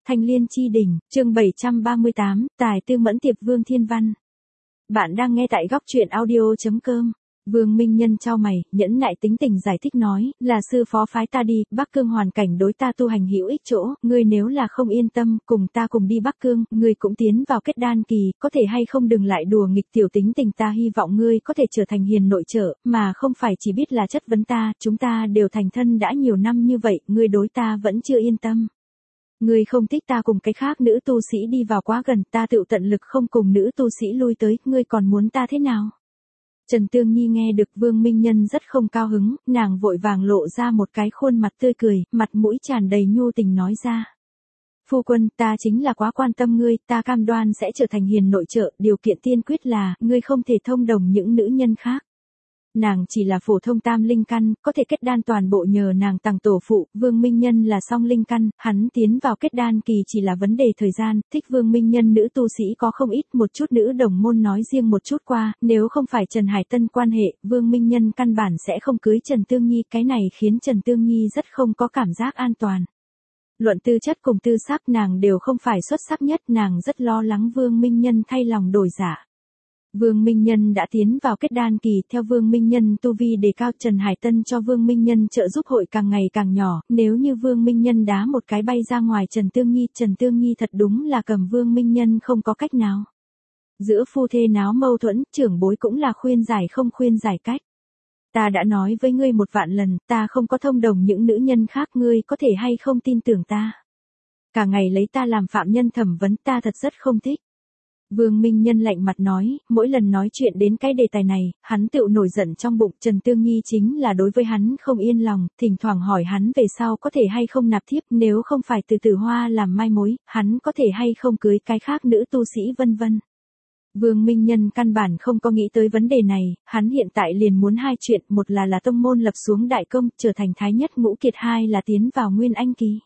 Thanh Liên Chi Đỉnh, chương 738, Tài Tư Mẫn Tiệp Vương Thiên Văn. Bạn đang nghe tại góc truyện audio.com. Vương Minh Nhân chau mày, nhẫn nại tính tình giải thích nói, là sư phó phái ta đi, Bắc Cương hoàn cảnh đối ta tu hành hữu ích chỗ, ngươi nếu là không yên tâm, cùng ta cùng đi Bắc Cương, ngươi cũng tiến vào kết đan kỳ, có thể hay không đừng lại đùa nghịch tiểu tính tình, ta hy vọng ngươi có thể trở thành hiền nội trợ, mà không phải chỉ biết là chất vấn ta, chúng ta đều thành thân đã nhiều năm như vậy, ngươi đối ta vẫn chưa yên tâm. Ngươi không thích ta cùng cái khác nữ tu sĩ đi vào quá gần, ta tự tận lực không cùng nữ tu sĩ lui tới, ngươi còn muốn ta thế nào? Trần Tương Nhi nghe được Vương Minh Nhân rất không cao hứng, nàng vội vàng lộ ra một cái khuôn mặt tươi cười, mặt mũi tràn đầy nhu tình nói ra. Phu quân, ta chính là quá quan tâm ngươi, ta cam đoan sẽ trở thành hiền nội trợ, điều kiện tiên quyết là, ngươi không thể thông đồng những nữ nhân khác. Nàng chỉ là phổ thông tam linh căn, có thể kết đan toàn bộ nhờ nàng tàng tổ phụ, Vương Minh Nhân là song linh căn, hắn tiến vào kết đan kỳ chỉ là vấn đề thời gian, thích Vương Minh Nhân nữ tu sĩ có không ít, một chút nữ đồng môn nói riêng một chút qua, nếu không phải Trần Hải Tân quan hệ, Vương Minh Nhân căn bản sẽ không cưới Trần Tương Nhi, cái này khiến Trần Tương Nhi rất không có cảm giác an toàn. Luận tư chất cùng tư sắc nàng đều không phải xuất sắc nhất, nàng rất lo lắng Vương Minh Nhân thay lòng đổi dạ. Vương Minh Nhân đã tiến vào kết đan kỳ, theo Vương Minh Nhân tu vi đề cao, Trần Hải Tân cho Vương Minh Nhân trợ giúp hội càng ngày càng nhỏ, nếu như Vương Minh Nhân đá một cái bay ra ngoài Trần Tương Nhi thật đúng là cầm Vương Minh Nhân không có cách nào. Giữa phu thê náo mâu thuẫn, trưởng bối cũng là khuyên giải không khuyên giải cách. Ta đã nói với ngươi 1 vạn lần, ta không có thông đồng những nữ nhân khác, ngươi có thể hay không tin tưởng ta. Cả ngày lấy ta làm phạm nhân thẩm vấn, ta thật rất không thích. Vương Minh Nhân lạnh mặt nói, mỗi lần nói chuyện đến cái đề tài này, hắn tựu nổi giận trong bụng, Trần Tương Nhi chính là đối với hắn không yên lòng, thỉnh thoảng hỏi hắn về sau có thể hay không nạp thiếp, nếu không phải từ Tử Hoa làm mai mối, hắn có thể hay không cưới cái khác nữ tu sĩ vân vân. Vương Minh Nhân căn bản không có nghĩ tới vấn đề này, hắn hiện tại liền muốn 2 chuyện, một là tông môn lập xuống đại công, trở thành thái nhất ngũ kiệt, 2 là tiến vào nguyên anh kỳ.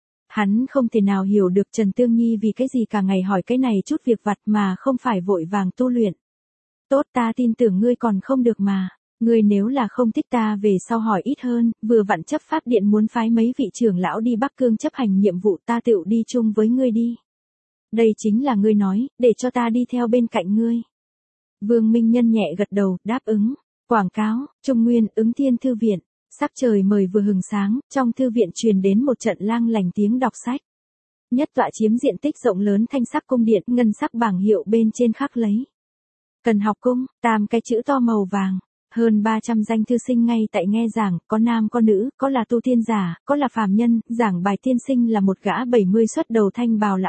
Hắn không thể nào hiểu được Trần Tương Nhi vì cái gì cả ngày hỏi cái này chút việc vặt mà không phải vội vàng tu luyện. Tốt, ta tin tưởng ngươi còn không được mà. Ngươi nếu là không thích ta về sau hỏi ít hơn, vừa vặn chấp pháp điện muốn phái mấy vị trưởng lão đi Bắc Cương chấp hành nhiệm vụ, ta tựu đi chung với ngươi đi. Đây chính là ngươi nói, để cho ta đi theo bên cạnh ngươi. Vương Minh Nhân nhẹ gật đầu, đáp ứng. Quảng cáo, Trung Nguyên, Ứng Thiên Thư Viện. Sắc trời mời vừa hừng sáng, trong thư viện truyền đến một trận lang lành tiếng đọc sách. Nhất tọa chiếm diện tích rộng lớn thanh sắc cung điện, ngân sắc bảng hiệu bên trên khắc lấy. Cần học cung, 8 cái chữ to màu vàng. Hơn 300 danh thư sinh ngay tại nghe giảng, có nam có nữ, có là tu tiên giả, có là phàm nhân, giảng bài tiên sinh là một gã 70 xuất đầu thanh bào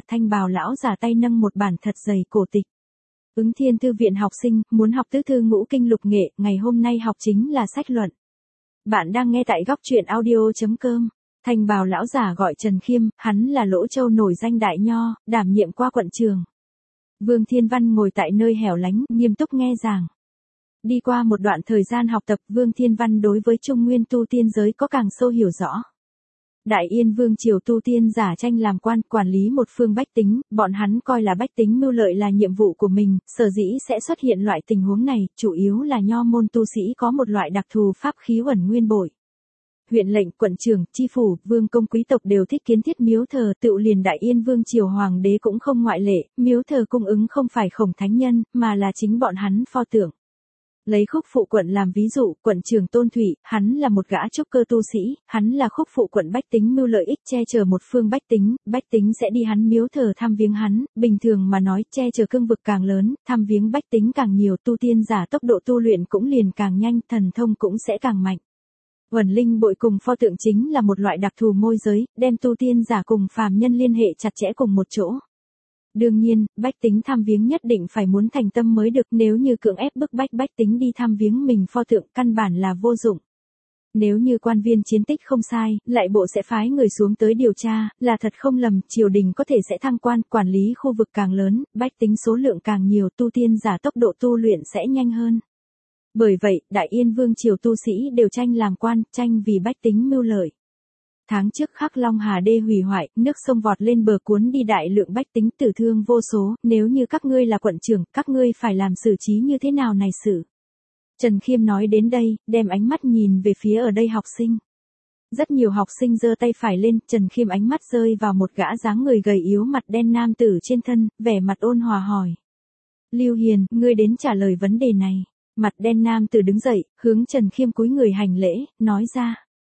lão giả tay nâng một bản thật dày cổ tịch. Ứng Thiên Thư Viện học sinh, muốn học tứ thư ngũ kinh lục nghệ, ngày hôm nay học chính là sách luận. Bạn đang nghe tại góc truyện audio.com. Thanh bào lão giả gọi Trần Khiêm, hắn là Lỗ Châu nổi danh đại nho, đảm nhiệm qua quận trường. Vương Thiên Văn ngồi tại nơi hẻo lánh, nghiêm túc nghe giảng. Đi qua một đoạn thời gian học tập, Vương Thiên Văn đối với Trung Nguyên tu tiên giới có càng sâu hiểu rõ. Đại Yên Vương triều tu tiên giả tranh làm quan, quản lý một phương bách tính, bọn hắn coi là bách tính mưu lợi là nhiệm vụ của mình, sở dĩ sẽ xuất hiện loại tình huống này, chủ yếu là nho môn tu sĩ có một loại đặc thù pháp khí uẩn nguyên bội. Huyện lệnh, quận trưởng, chi phủ, vương công quý tộc đều thích kiến thiết miếu thờ, tựu liền Đại Yên Vương triều hoàng đế cũng không ngoại lệ, miếu thờ cung ứng không phải Khổng Thánh Nhân, mà là chính bọn hắn pho tượng. Lấy Khúc Phụ quận làm ví dụ, quận trưởng Tôn Thủy, hắn là một gã trúc cơ tu sĩ, hắn là Khúc Phụ quận bách tính mưu lợi ích che chở một phương bách tính sẽ đi hắn miếu thờ thăm viếng hắn, bình thường mà nói che chở cương vực càng lớn, thăm viếng bách tính càng nhiều, tu tiên giả tốc độ tu luyện cũng liền càng nhanh, thần thông cũng sẽ càng mạnh. Uẩn linh bội cùng pho tượng chính là một loại đặc thù môi giới, đem tu tiên giả cùng phàm nhân liên hệ chặt chẽ cùng một chỗ. Đương nhiên, bách tính thăm viếng nhất định phải muốn thành tâm mới được, nếu như cưỡng ép bức bách tính đi thăm viếng mình pho tượng căn bản là vô dụng. Nếu như quan viên chiến tích không sai, lại bộ sẽ phái người xuống tới điều tra, là thật không lầm, triều đình có thể sẽ thăng quan, quản lý khu vực càng lớn, bách tính số lượng càng nhiều, tu tiên giả tốc độ tu luyện sẽ nhanh hơn. Bởi vậy, Đại Yên Vương triều tu sĩ đều tranh làm quan, tranh vì bách tính mưu lợi. Tháng trước Khắc Long Hà Đê hủy hoại, nước sông vọt lên bờ cuốn đi đại lượng bách tính tử thương vô số, nếu như các ngươi là quận trưởng, các ngươi phải làm xử trí như thế nào này xử. Trần Khiêm nói đến đây, đem ánh mắt nhìn về phía ở đây học sinh. Rất nhiều học sinh giơ tay phải lên, Trần Khiêm ánh mắt rơi vào một gã dáng người gầy yếu mặt đen nam tử trên thân, vẻ mặt ôn hòa hỏi. Lưu Hiền, ngươi đến trả lời vấn đề này. Mặt đen nam tử đứng dậy, hướng Trần Khiêm cúi người hành lễ, nói ra.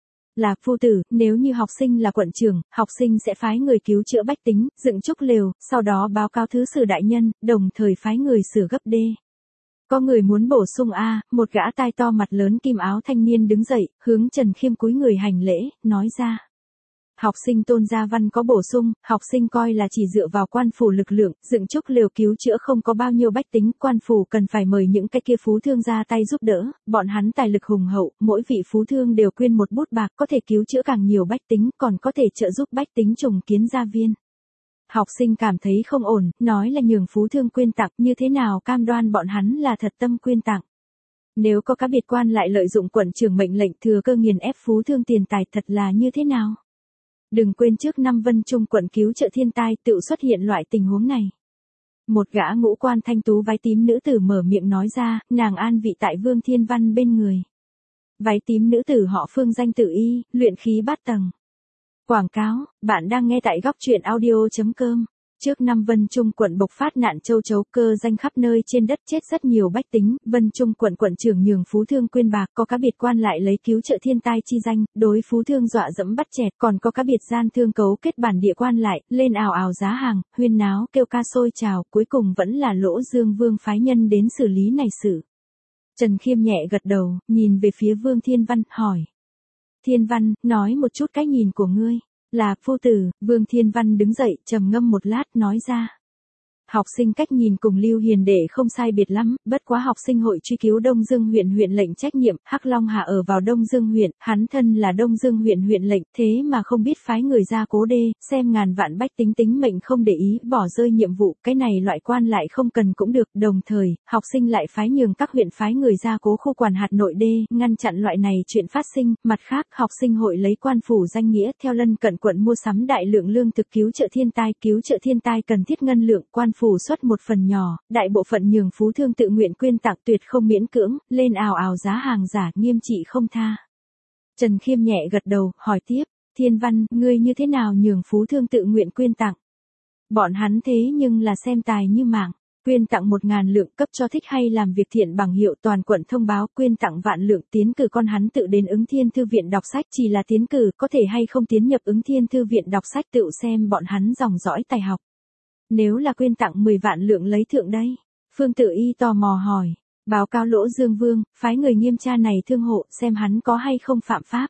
Là phu tử, nếu như học sinh là quận trưởng, học sinh sẽ phái người cứu chữa bách tính, dựng trúc lều, sau đó báo cáo thứ sử đại nhân, đồng thời phái người sửa gấp đê. Có người muốn bổ sung một gã tai to mặt lớn kim áo thanh niên đứng dậy, hướng Trần Khiêm cúi người hành lễ, nói ra. Học sinh Tôn Gia Văn có bổ sung, học sinh coi là chỉ dựa vào quan phủ lực lượng, dựng trúc lều cứu chữa không có bao nhiêu bách tính, quan phủ cần phải mời những cái kia phú thương ra tay giúp đỡ, bọn hắn tài lực hùng hậu, mỗi vị phú thương đều quyên một bút bạc có thể cứu chữa càng nhiều bách tính, còn có thể trợ giúp bách tính trùng kiến gia viên. Học sinh cảm thấy không ổn, nói là nhường phú thương quyên tặng, như thế nào cam đoan bọn hắn là thật tâm quyên tặng. Nếu có các biệt quan lại lợi dụng quận trưởng mệnh lệnh thừa cơ nghiền ép phú thương tiền tài thật là như thế nào? Đừng quên trước năm Vân Trung quận cứu trợ thiên tai tự xuất hiện loại tình huống này. Một gã ngũ quan thanh tú váy tím nữ tử mở miệng nói ra, nàng an vị tại Vương Thiên Văn bên người. Váy tím nữ tử họ Phương, danh Tử Y, luyện khí bát tầng. Quảng cáo, bạn đang nghe tại góc truyện audio.com. Trước năm Vân Trung quận bộc phát nạn châu chấu cơ danh khắp nơi trên đất, chết rất nhiều bách tính, Vân Trung quận quận trưởng nhường phú thương quyên bạc, có các biệt quan lại lấy cứu trợ thiên tai chi danh, đối phú thương dọa dẫm bắt chẹt, còn có các biệt gian thương cấu kết bản địa quan lại, lên ào ào giá hàng, huyên náo kêu ca sôi trào, cuối cùng vẫn là Lỗ Dương Vương phái nhân đến xử lý này sự. Trần Khiêm nhẹ gật đầu, nhìn về phía Vương Thiên Văn, hỏi. Thiên Văn, nói một chút cái nhìn của ngươi. Là phu tử, Vương Thiên Văn đứng dậy, trầm ngâm một lát, nói ra. Học sinh cách nhìn cùng Lưu Hiền Đệ không sai biệt lắm, bất quá học sinh hội truy cứu Đông Dương huyện huyện lệnh trách nhiệm, Hắc Long Hà ở vào Đông Dương huyện, hắn thân là Đông Dương huyện huyện lệnh, thế mà không biết phái người ra cố đê, xem ngàn vạn bách tính tính mệnh không để ý, bỏ rơi nhiệm vụ, cái này loại quan lại không cần cũng được, đồng thời, học sinh lại phái nhường các huyện phái người ra cố khu quản hạt nội đê, ngăn chặn loại này chuyện phát sinh, mặt khác, học sinh hội lấy quan phủ danh nghĩa theo lân cận quận mua sắm đại lượng lương thực cứu trợ thiên tai cần thiết ngân lượng, quan phủ xuất một phần nhỏ, đại bộ phận nhường phú thương tự nguyện quyên tặng, tuyệt không miễn cưỡng, lên ào ào giá hàng giả, nghiêm trị không tha. Trần Khiêm nhẹ gật đầu, hỏi tiếp, Thiên Văn, ngươi như thế nào nhường phú thương tự nguyện quyên tặng? Bọn hắn thế nhưng là xem tài như mạng, quyên tặng 1.000 lượng cấp cho thích hay làm việc thiện bằng hiệu, toàn quận thông báo quyên tặng vạn lượng, tiến cử con hắn tự đến Ứng Thiên Thư viện đọc sách, chỉ là tiến cử, có thể hay không tiến nhập Ứng Thiên Thư viện đọc sách tự xem bọn hắn dòng dõi tài học. Nếu là quyên tặng 10 vạn lượng lấy thượng đây. Phương Tử Y tò mò hỏi. Báo cáo Lỗ Dương Vương, phái người nghiêm tra này thương hộ, xem hắn có hay không phạm pháp.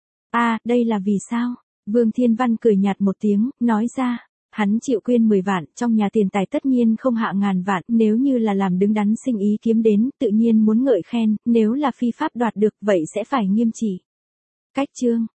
Đây là vì sao? Vương Thiên Văn cười nhạt một tiếng, nói ra. Hắn chịu quyên 10 vạn, trong nhà tiền tài tất nhiên không hạ ngàn vạn, nếu như là làm đứng đắn sinh ý kiếm đến, tự nhiên muốn ngợi khen, nếu là phi pháp đoạt được, vậy sẽ phải nghiêm trị. Cách chương.